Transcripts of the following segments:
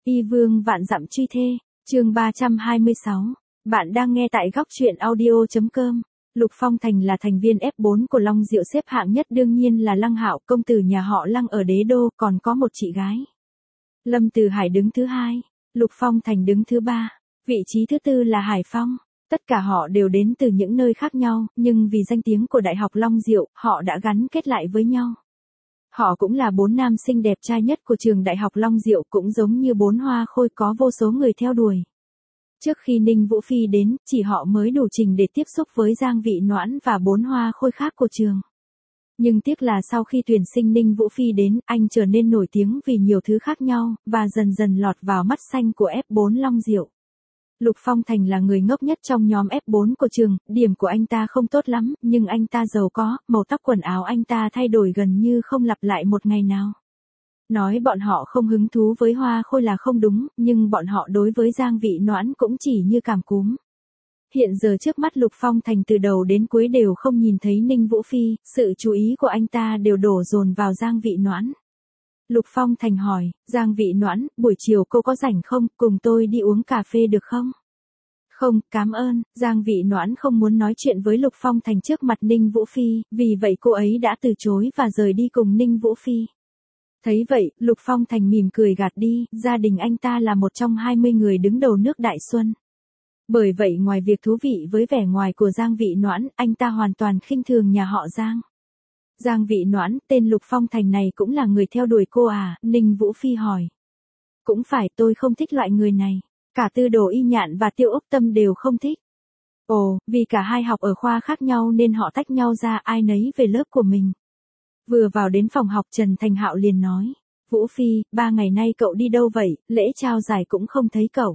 Y vương vạn dặm truy thê, chương 326. Bạn đang nghe tại góc truyện audio.com. Lục Phong Thành là thành viên F4 của Long Diệu, xếp hạng nhất đương nhiên là Lăng Hạo, công tử nhà họ Lăng ở Đế Đô, còn có một chị gái. Lâm Từ Hải đứng thứ 2, Lục Phong Thành đứng thứ 3, vị trí thứ 4 là Hải Phong. Tất cả họ đều đến từ những nơi khác nhau, nhưng vì danh tiếng của Đại học Long Diệu, họ đã gắn kết lại với nhau. Họ cũng là 4 nam sinh đẹp trai nhất của trường Đại học Long Diệu, cũng giống như 4 hoa khôi có vô số người theo đuổi. Trước khi Ninh Vũ Phi đến, chỉ họ mới đủ trình để tiếp xúc với Giang Vị Noãn và 4 hoa khôi khác của trường. Nhưng tiếc là sau khi tuyển sinh Ninh Vũ Phi đến, anh trở nên nổi tiếng vì nhiều thứ khác nhau, và dần dần lọt vào mắt xanh của F4 Long Diệu. Lục Phong Thành là người ngốc nhất trong nhóm F4 của trường, điểm của anh ta không tốt lắm, nhưng anh ta giàu có, màu tóc quần áo anh ta thay đổi gần như không lặp lại một ngày nào. Nói bọn họ không hứng thú với hoa khôi là không đúng, nhưng bọn họ đối với Giang Vị Noãn cũng chỉ như cảm cúm. Hiện giờ trước mắt Lục Phong Thành từ đầu đến cuối đều không nhìn thấy Ninh Vũ Phi, sự chú ý của anh ta đều đổ dồn vào Giang Vị Noãn. Lục Phong Thành hỏi, Giang Vị Noãn, buổi chiều cô có rảnh không, cùng tôi đi uống cà phê được không? Không, cảm ơn. Giang Vị Noãn không muốn nói chuyện với Lục Phong Thành trước mặt Ninh Vũ Phi, vì vậy cô ấy đã từ chối và rời đi cùng Ninh Vũ Phi. Thấy vậy, Lục Phong Thành mỉm cười gạt đi, gia đình anh ta là một trong 20 người đứng đầu nước Đại Xuân. Bởi vậy ngoài việc thú vị với vẻ ngoài của Giang Vị Noãn, anh ta hoàn toàn khinh thường nhà họ Giang. Giang Vị Noãn, tên Lục Phong Thành này cũng là người theo đuổi cô à? Ninh Vũ Phi hỏi. Cũng phải, tôi không thích loại người này. Cả Tư Đồ Y Nhạn và Tiêu Úc Tâm đều không thích. Ồ, vì cả hai học ở khoa khác nhau nên họ tách nhau ra, ai nấy về lớp của mình. Vừa vào đến phòng học, Trần Thành Hạo liền nói. Vũ Phi, 3 ngày nay cậu đi đâu vậy, lễ trao giải cũng không thấy cậu.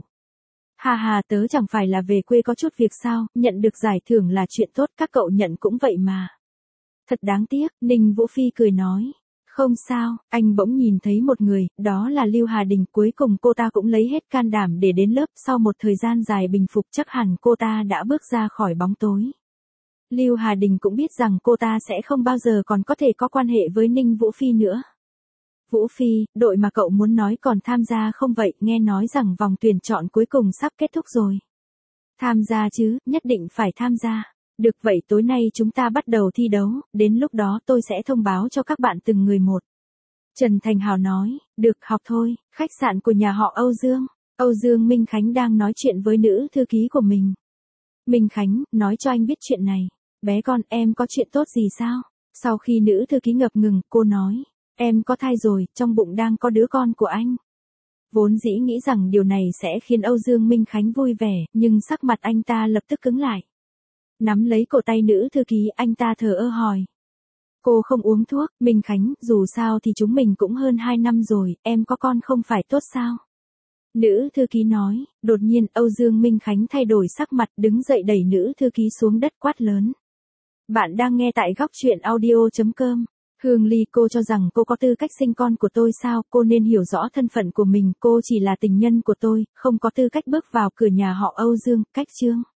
Hà hà, tớ chẳng phải là về quê có chút việc sao, nhận được giải thưởng là chuyện tốt, các cậu nhận cũng vậy mà. Thật đáng tiếc, Ninh Vũ Phi cười nói. Không sao, anh bỗng nhìn thấy một người, đó là Lưu Hà Đình, cuối cùng cô ta cũng lấy hết can đảm để đến lớp, sau một thời gian dài bình phục chắc hẳn cô ta đã bước ra khỏi bóng tối. Lưu Hà Đình cũng biết rằng cô ta sẽ không bao giờ còn có thể có quan hệ với Ninh Vũ Phi nữa. Vũ Phi, đội mà cậu muốn nói còn tham gia không vậy, nghe nói rằng vòng tuyển chọn cuối cùng sắp kết thúc rồi. Tham gia chứ, nhất định phải tham gia. Được vậy tối nay chúng ta bắt đầu thi đấu, đến lúc đó tôi sẽ thông báo cho các bạn từng người một. Trần Thành Hào nói, được học thôi, khách sạn của nhà họ Âu Dương. Âu Dương Minh Khánh đang nói chuyện với nữ thư ký của mình. Minh Khánh, nói cho anh biết chuyện này. Bé con, em có chuyện tốt gì sao? Sau khi nữ thư ký ngập ngừng, cô nói, em có thai rồi, trong bụng đang có đứa con của anh. Vốn dĩ nghĩ rằng điều này sẽ khiến Âu Dương Minh Khánh vui vẻ, nhưng sắc mặt anh ta lập tức cứng lại. Nắm lấy cổ tay nữ thư ký, anh ta thờ ơ hỏi. Cô không uống thuốc, Minh Khánh, dù sao thì chúng mình cũng hơn 2 năm rồi, em có con không phải tốt sao? Nữ thư ký nói, đột nhiên Âu Dương Minh Khánh thay đổi sắc mặt, đứng dậy đẩy nữ thư ký xuống đất quát lớn. Bạn đang nghe tại góc truyện audio.com. Hương Ly, cô cho rằng cô có tư cách sinh con của tôi sao? Cô nên hiểu rõ thân phận của mình, cô chỉ là tình nhân của tôi, không có tư cách bước vào cửa nhà họ Âu Dương, cách chương.